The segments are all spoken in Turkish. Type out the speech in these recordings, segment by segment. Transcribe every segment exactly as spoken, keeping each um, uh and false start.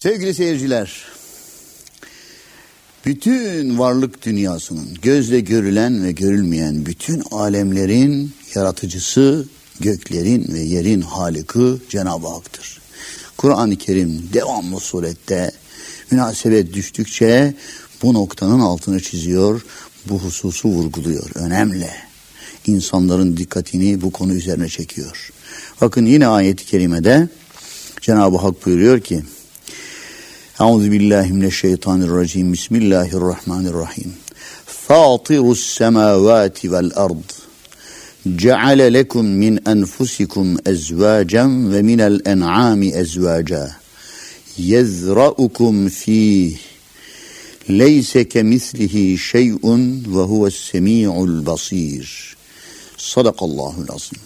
Sevgili seyirciler, bütün varlık dünyasının, gözle görülen ve görülmeyen bütün alemlerin yaratıcısı, göklerin ve yerin halikı Cenab-ı Hak'tır. Kur'an-ı Kerim devamlı surette münasebet düştükçe bu noktanın altını çiziyor, bu hususu vurguluyor. Önemli. İnsanların dikkatini bu konu üzerine çekiyor. Bakın yine ayet-i kerimede Cenab-ı Hak buyuruyor ki: Euzubillahimineşşeytanirracim. Bismillahirrahmanirrahim. Fatirus semavati vel ard. Ceale lekum min enfusikum ezvacen ve minel en'ami ezvaca. Yezra'ukum fih. Leyse kemislihi şey'un ve huves semi'ul basir. Sadakallahul azim.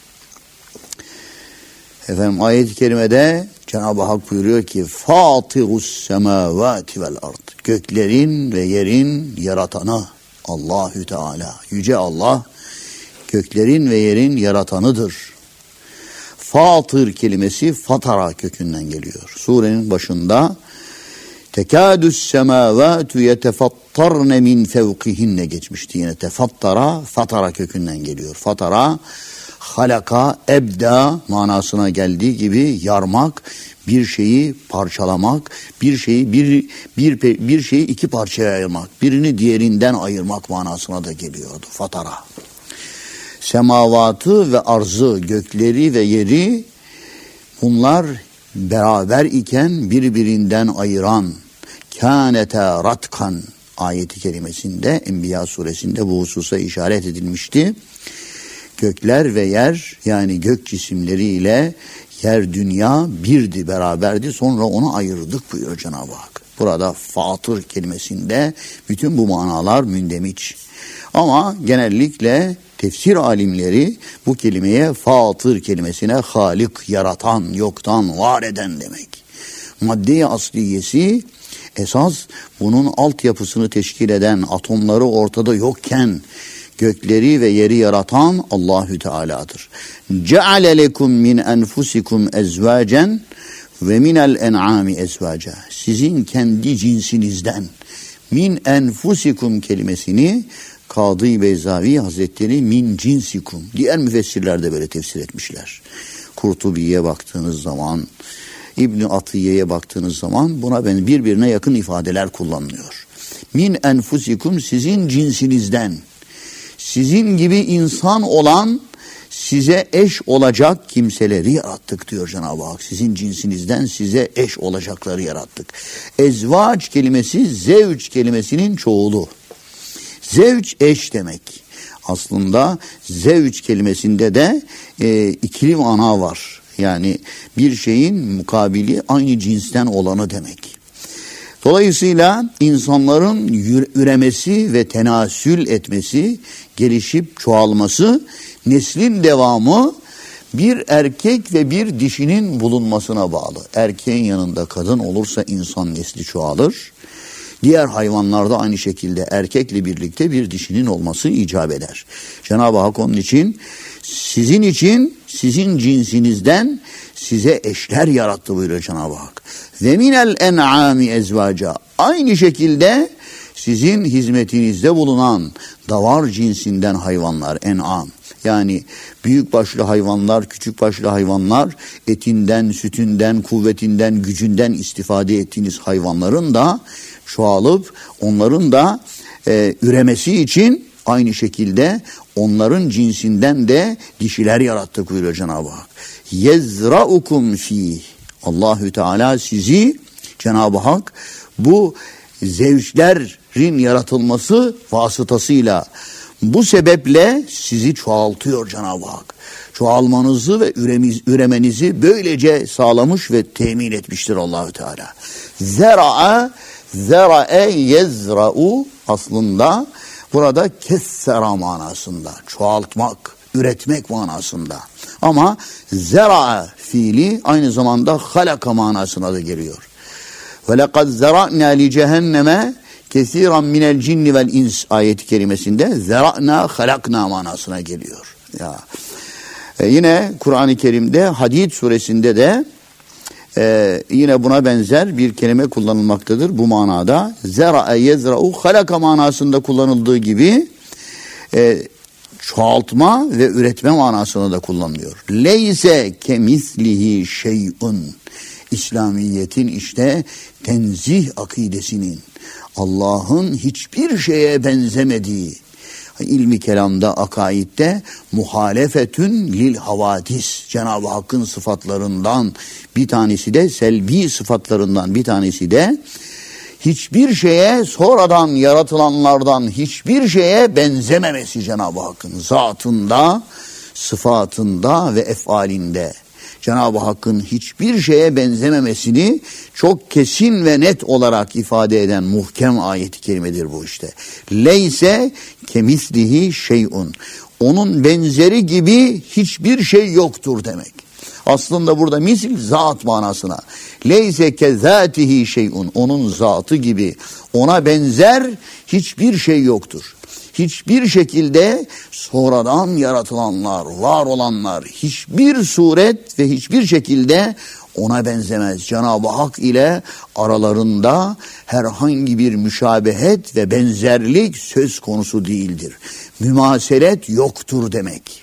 Efendim ayet-i kerimede Cenab-ı Hak buyuruyor ki: Fatirus semavati vel ard. Göklerin ve yerin yaratanı Allahü Teala. Yüce Allah göklerin ve yerin yaratanıdır. Fatır kelimesi fatara kökünden geliyor. Surenin başında tekadü's semavatu yetefattarne min fevkihinne geçmişti. Yine tefattara, fatara kökünden geliyor. Fatara, halaka, ebda manasına geldiği gibi yarmak, bir şeyi parçalamak, bir şeyi bir bir bir şeyi iki parçaya ayırmak, birini diğerinden ayırmak manasına da geliyordu fatara. Semavatı ve arzı, gökleri ve yeri, bunlar beraber iken birbirinden ayıran kânete ratkan ayeti kerimesinde, Enbiya suresinde bu hususa işaret edilmişti. Gökler ve yer, yani gök cisimleriyle yer dünya birdi, beraberdi. Sonra onu ayırdık buyuruyor Cenab-ı Hak. Burada fatır kelimesinde bütün bu manalar mündemiç. Ama genellikle tefsir alimleri bu kelimeye fatır kelimesine halik, yaratan, yoktan var eden demek. Madde-i asliyesi, esas bunun altyapısını teşkil eden, atomları ortada yokken gökleri ve yeri yaratan Allahü Teala'dır. Ceale lekum min enfusikum ezvacen ve minel en'ami ezvaca. Sizin kendi cinsinizden, min enfusikum kelimesini Kadı Beyzavi Hazretleri min cinsikum, diğer müfessirler de böyle tefsir etmişler. Kurtubi'ye baktığınız zaman, İbn-i Atiye'ye baktığınız zaman buna ben birbirine yakın ifadeler kullanılıyor. Min enfusikum, sizin cinsinizden, sizin gibi insan olan, size eş olacak kimseleri yarattık diyor Cenab-ı Hak. Sizin cinsinizden size eş olacakları yarattık. Ezvac kelimesi zevç kelimesinin çoğulu. Zevç eş demek. Aslında zevç kelimesinde de e, ikili mana var. Yani bir şeyin mukabili aynı cinsten olanı demek. Dolayısıyla insanların üremesi ve tenasül etmesi, gelişip çoğalması, neslin devamı bir erkek ve bir dişinin bulunmasına bağlı. Erkeğin yanında kadın olursa insan nesli çoğalır. Diğer hayvanlarda aynı şekilde erkekle birlikte bir dişinin olması icap eder. Cenab-ı Hak onun için sizin için, sizin cinsinizden size eşler yarattı buyuruyor Cenab-ı Hak. Ve minel en'ami ezvaca. Aynı şekilde sizin hizmetinizde bulunan davar cinsinden hayvanlar, en'am. Yani büyük başlı hayvanlar, küçük başlı hayvanlar, etinden, sütünden, kuvvetinden, gücünden istifade ettiğiniz hayvanların da çoğalıp onların da e, üremesi için aynı şekilde onların cinsinden de dişiler yarattık buyuruyor Cenab-ı Hak. Yezra'ukum fih. Allahü Teala sizi, Cenab-ı Hak bu zevçlerin yaratılması vasıtasıyla, bu sebeple sizi çoğaltıyor Cenab-ı Hak. Çoğalmanızı ve üremiz, üremenizi böylece sağlamış ve temin etmiştir Allahü Teala. Zera'a, zera'e yezra'u aslında burada kessera manasında, çoğaltmak, üretmek manasında. Ama zera'a fiili aynı zamanda halaka manasına da geliyor. Ve lekad zera'na li cehenneme kesiran minel cinni vel ins ayeti kerimesinde zera'na halakna manasına geliyor. Ya. E yine Kur'an-ı Kerim'de Hadid suresinde de Ee, yine buna benzer bir kelime kullanılmaktadır bu manada. Zera'a yezra'u halaka manasında kullanıldığı gibi e, çoğaltma ve üretme manasında da kullanılıyor. Leyse kemislihi şey'un. İslamiyet'in işte tenzih akidesinin Allah'ın hiçbir şeye benzemediği, İlmi kelamda, akaidde muhalefetün lil havadis, Cenab-ı Hakk'ın sıfatlarından bir tanesi de, selbi sıfatlarından bir tanesi de hiçbir şeye, sonradan yaratılanlardan hiçbir şeye benzememesi Cenab-ı Hakk'ın zatında, sıfatında ve efalinde. Cenab-ı Hakk'ın hiçbir şeye benzememesini çok kesin ve net olarak ifade eden muhkem ayet-i kerimedir bu işte. Leyse kemislihi şey'un. Onun benzeri gibi hiçbir şey yoktur demek. Aslında burada misil zat manasına. Leyse kezatihi şey'un. Onun zatı gibi ona benzer hiçbir şey yoktur. Hiçbir şekilde sonradan yaratılanlar, var olanlar hiçbir suret ve hiçbir şekilde ona benzemez. Cenab-ı Hak ile aralarında herhangi bir müşabehet ve benzerlik söz konusu değildir. Mümaselet yoktur demek.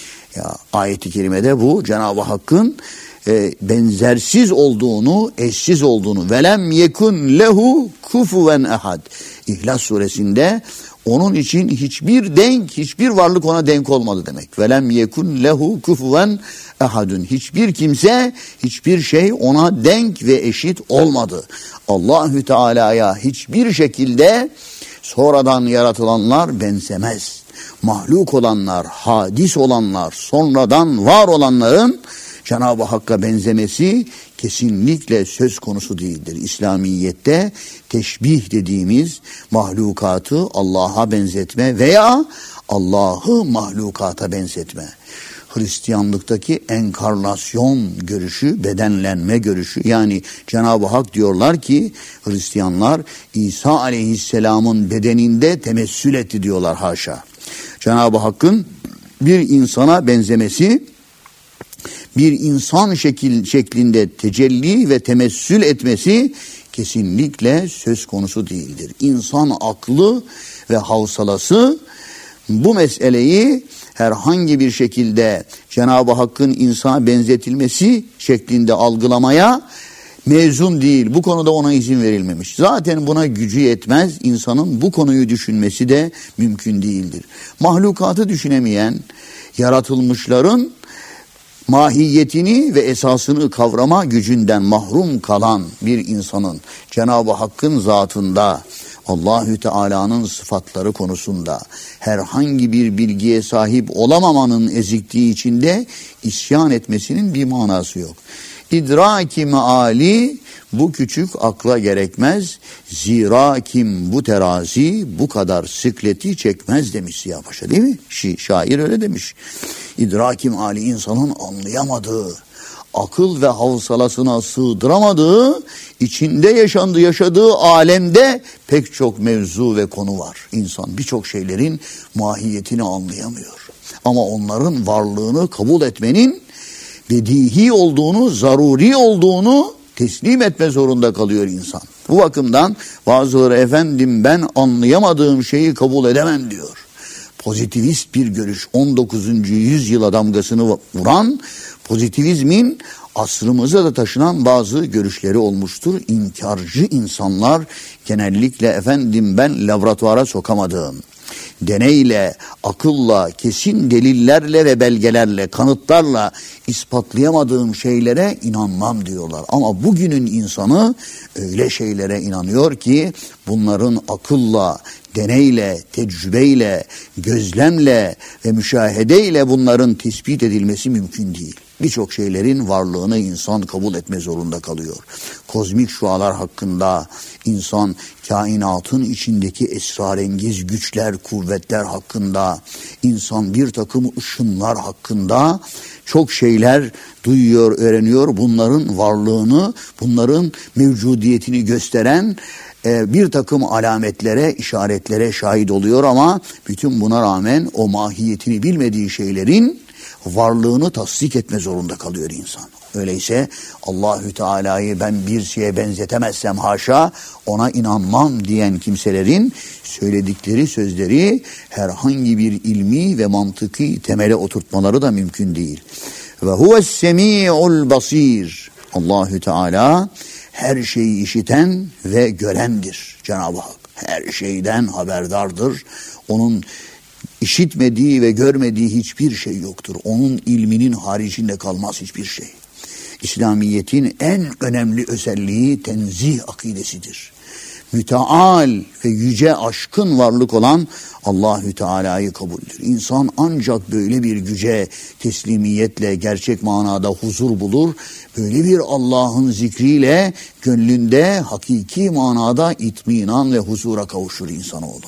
Ya ayet-i kerimede bu Cenab-ı Hakk'ın e, benzersiz olduğunu, eşsiz olduğunu. Velem yekun lehu kufuven ehad. İhlas suresinde onun için hiçbir denk, hiçbir varlık ona denk olmadı demek. Velem yekun lehu kufuven ehadun. Hiçbir kimse, hiçbir şey ona denk ve eşit olmadı. Allahü Teala'ya hiçbir şekilde sonradan yaratılanlar benzemez. Mahluk olanlar, hadis olanlar, sonradan var olanların Cenab-ı Hakk'a benzemesi kesinlikle söz konusu değildir. İslamiyet'te teşbih dediğimiz mahlukatı Allah'a benzetme veya Allah'ı mahlukata benzetme. Hristiyanlıktaki enkarnasyon görüşü, bedenlenme görüşü. Yani Cenab-ı Hak diyorlar ki Hristiyanlar İsa Aleyhisselam'ın bedeninde temessül etti diyorlar, haşa. Cenab-ı Hakk'ın bir insana benzemesi, bir insan şekil şeklinde tecelli ve temessül etmesi kesinlikle söz konusu değildir. İnsan aklı ve havsalası bu meseleyi herhangi bir şekilde Cenab-ı Hakk'ın insana benzetilmesi şeklinde algılamaya mezun değil. Bu konuda ona izin verilmemiş. Zaten buna gücü yetmez. İnsanın bu konuyu düşünmesi de mümkün değildir. Mahlukatı düşünemeyen, yaratılmışların mahiyetini ve esasını kavrama gücünden mahrum kalan bir insanın Cenab-ı Hakk'ın zatında, Allahü Teala'nın sıfatları konusunda herhangi bir bilgiye sahip olamamanın ezikliği içinde isyan etmesinin bir manası yok. İdraki meali bu küçük akla gerekmez. Zira kim bu terazi bu kadar sıkleti çekmez demiş Ziya Paşa, değil mi? Şi, şair öyle demiş. İdraki meali insanın anlayamadığı, akıl ve havsalasına sığdıramadığı, içinde yaşandığı, yaşadığı alemde pek çok mevzu ve konu var. İnsan birçok şeylerin mahiyetini anlayamıyor. Ama onların varlığını kabul etmenin bedihi olduğunu, zaruri olduğunu teslim etme zorunda kalıyor insan. Bu bakımdan bazıları efendim ben anlayamadığım şeyi kabul edemem diyor. Pozitivist bir görüş, on dokuzuncu yüzyıla damgasını vuran pozitivizmin asrımıza da taşınan bazı görüşleri olmuştur. İnkarcı insanlar genellikle efendim ben laboratuvara sokamadığım, deneyle, akılla, kesin delillerle ve belgelerle, kanıtlarla ispatlayamadığım şeylere inanmam diyorlar. Ama bugünün insanı öyle şeylere inanıyor ki bunların akılla, deneyle, tecrübeyle, gözlemle ve müşahedeyle bunların tespit edilmesi mümkün değil. Birçok şeylerin varlığını insan kabul etme zorunda kalıyor. Kozmik şualar hakkında, insan kainatın içindeki esrarengiz güçler, kuvvetler hakkında, insan bir takım ışınlar hakkında çok şeyler duyuyor, öğreniyor. Bunların varlığını, bunların mevcudiyetini gösteren e, bir takım alametlere, işaretlere şahit oluyor ama bütün buna rağmen o mahiyetini bilmediği şeylerin varlığını tasdik etme zorunda kalıyor insan. Öyleyse Allahü Teala'yı ben bir şeye benzetemezsem haşa ona inanmam diyen kimselerin söyledikleri sözleri herhangi bir ilmi ve mantıki temele oturtmaları da mümkün değil. Ve huves-semi'ul basir. Allahü Teala her şeyi işiten ve görendir Cenab-ı Hak. Her şeyden haberdardır. Onun işitmediği ve görmediği hiçbir şey yoktur. Onun ilminin haricinde kalmaz hiçbir şey. İslamiyet'in en önemli özelliği tenzih akidesidir. Müteal ve yüce aşkın varlık olan Allahü Teala'yı kabuldür. İnsan ancak böyle bir güce teslimiyetle gerçek manada huzur bulur. Böyle bir Allah'ın zikriyle gönlünde hakiki manada itminan ve huzura kavuşur insanoğlu.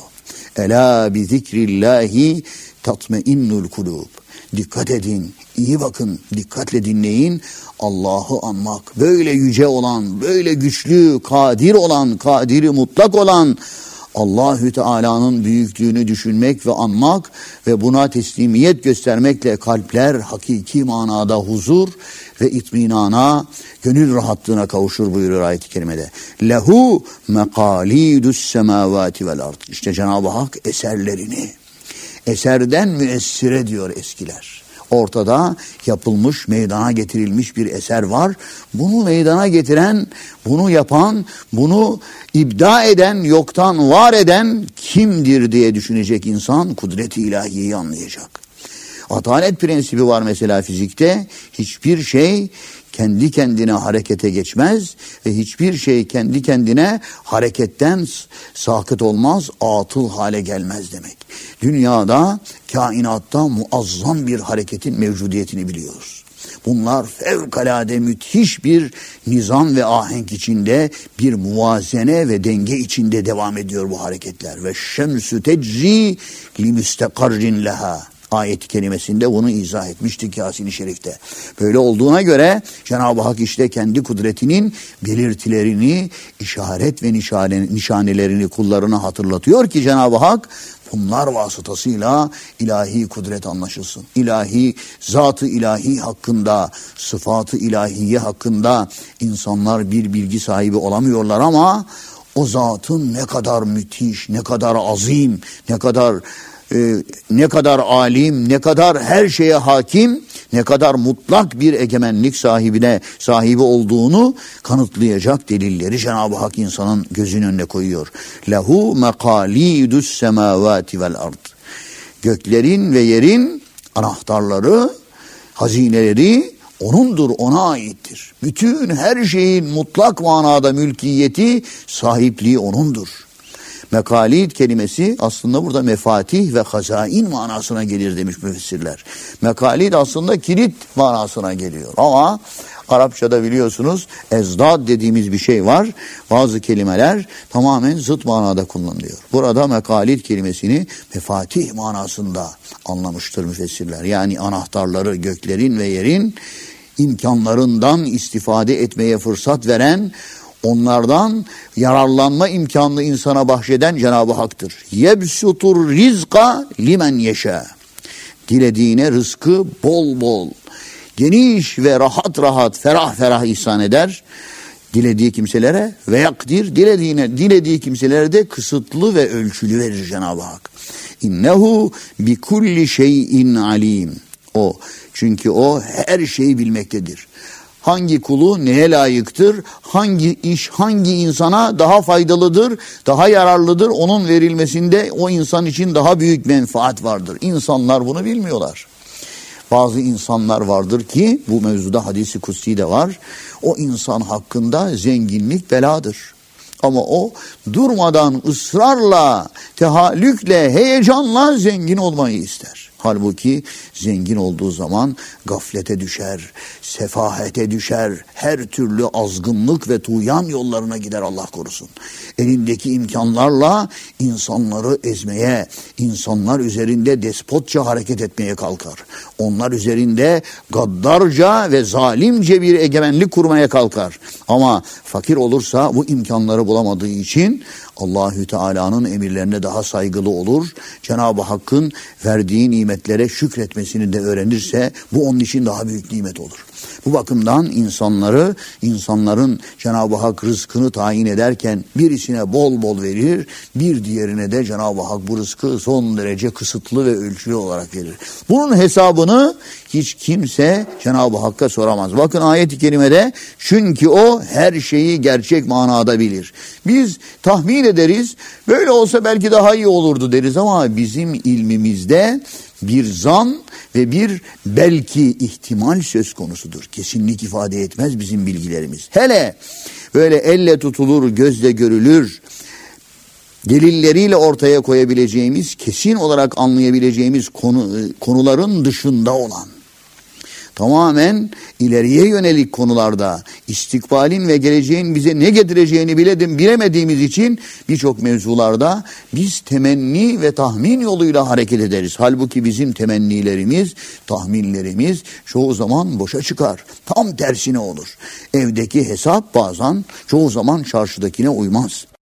Ela bi zikrillahi tatmainnul kulub. Dikkat edin, iyi bakın, dikkatle dinleyin. Allah'ı anmak, böyle yüce olan, böyle güçlü, kadir olan, kadiri mutlak olan Allahü Teala'nın büyüklüğünü düşünmek ve anmak ve buna teslimiyet göstermekle kalpler hakiki manada huzur ve itminana, gönül rahatlığına kavuşur buyuruyor ayet-i kerimede. Lehu mekalidus semavati vel ard. İşte Cenab-ı Hak eserlerini, eserden müessire diyor eskiler. Ortada yapılmış, meydana getirilmiş bir eser var. Bunu meydana getiren, bunu yapan, bunu ibda eden, yoktan var eden kimdir diye düşünecek insan kudret-i ilahiyeyi anlayacak. Atalet prensibi var mesela fizikte. Hiçbir şey kendi kendine harekete geçmez ve hiçbir şey kendi kendine hareketten sakıt olmaz, atıl hale gelmez demek. Dünyada, kainatta muazzam bir hareketin mevcudiyetini biliyoruz. Bunlar fevkalade müthiş bir nizam ve ahenk içinde, bir muvazene ve denge içinde devam ediyor bu hareketler. Ve şemsü tecri li müstekarrin leha. Ayet-i kerimesinde bunu izah etmiştik Yasin-i Şerif'te. Böyle olduğuna göre Cenab-ı Hak işte kendi kudretinin belirtilerini, işaret ve nişane, nişanelerini kullarına hatırlatıyor ki Cenab-ı Hak bunlar vasıtasıyla ilahi kudret anlaşılsın. İlahi, zat-ı ilahi hakkında, sıfat-ı ilahiye hakkında insanlar bir bilgi sahibi olamıyorlar ama o zatın ne kadar müthiş, ne kadar azim, ne kadar Ee, ne kadar alim, ne kadar her şeye hakim, ne kadar mutlak bir egemenlik sahibine sahibi olduğunu kanıtlayacak delilleri Cenab-ı Hak insanın gözünün önüne koyuyor. Lehu mekalidus semavati vel ard. Göklerin ve yerin anahtarları, hazineleri O'nundur, ona aittir. Bütün her şeyin mutlak manada mülkiyeti, sahipliği O'nundur. Mekalid kelimesi aslında burada mefatih ve hazain manasına gelir demiş müfessirler. Mekalid aslında kilit manasına geliyor. Ama Arapçada biliyorsunuz ezdad dediğimiz bir şey var. Bazı kelimeler tamamen zıt manada kullanılıyor. Burada mekalid kelimesini mefatih manasında anlamıştır müfessirler. Yani anahtarları, göklerin ve yerin imkanlarından istifade etmeye fırsat veren, onlardan yararlanma imkanını insana bahşeden Cenab-ı Hak'tır. Yebsutur rizqa limen yeşâ. Dilediğine rızkı bol bol, geniş ve rahat rahat, ferah ferah ihsan eder. Dilediği kimselere ve yakdir, dilediğine, dilediği kimselere de kısıtlı ve ölçülü verir Cenab-ı Hak. İnnehu bi kulli şeyin alim. O, çünkü o her şeyi bilmektedir. Hangi kulu neye layıktır, hangi iş hangi insana daha faydalıdır, daha yararlıdır, onun verilmesinde o insan için daha büyük menfaat vardır. İnsanlar bunu bilmiyorlar. Bazı insanlar vardır ki bu mevzuda hadisi kutsi de var. O insan hakkında zenginlik beladır. Ama o durmadan ısrarla, tehallükle, heyecanla zengin olmayı ister. Halbuki zengin olduğu zaman gaflete düşer, sefahete düşer, her türlü azgınlık ve tuğyan yollarına gider Allah korusun. Elindeki imkanlarla insanları ezmeye, insanlar üzerinde despotça hareket etmeye kalkar. Onlar üzerinde gaddarca ve zalimce bir egemenlik kurmaya kalkar. Ama fakir olursa bu imkanları bulamadığı için Allahü Teala'nın emirlerine daha saygılı olur. Cenab-ı Hakk'ın verdiği nimetlere şükretmesini de öğrenirse bu onun için daha büyük nimet olur. Bu bakımdan insanları, insanların Cenab-ı Hak rızkını tayin ederken birisine bol bol verir, bir diğerine de Cenab-ı Hak bu rızkı son derece kısıtlı ve ölçülü olarak verir. Bunun hesabını hiç kimse Cenab-ı Hakk'a soramaz. Bakın ayet-i kerimede, çünkü o her şeyi gerçek manada bilir. Biz tahmin ederiz, böyle olsa belki daha iyi olurdu deriz ama bizim ilmimizde bir zan ve bir belki ihtimal söz konusudur. Kesinlik ifade etmez bizim bilgilerimiz. Hele böyle elle tutulur, gözle görülür, delilleriyle ortaya koyabileceğimiz, kesin olarak anlayabileceğimiz konu, konuların dışında olan, tamamen ileriye yönelik konularda istikbalin ve geleceğin bize ne getireceğini biledim, bilemediğimiz için birçok mevzularda biz temenni ve tahmin yoluyla hareket ederiz. Halbuki bizim temennilerimiz, tahminlerimiz çoğu zaman boşa çıkar. Tam tersine olur. Evdeki hesap bazen çoğu zaman çarşıdakine uymaz.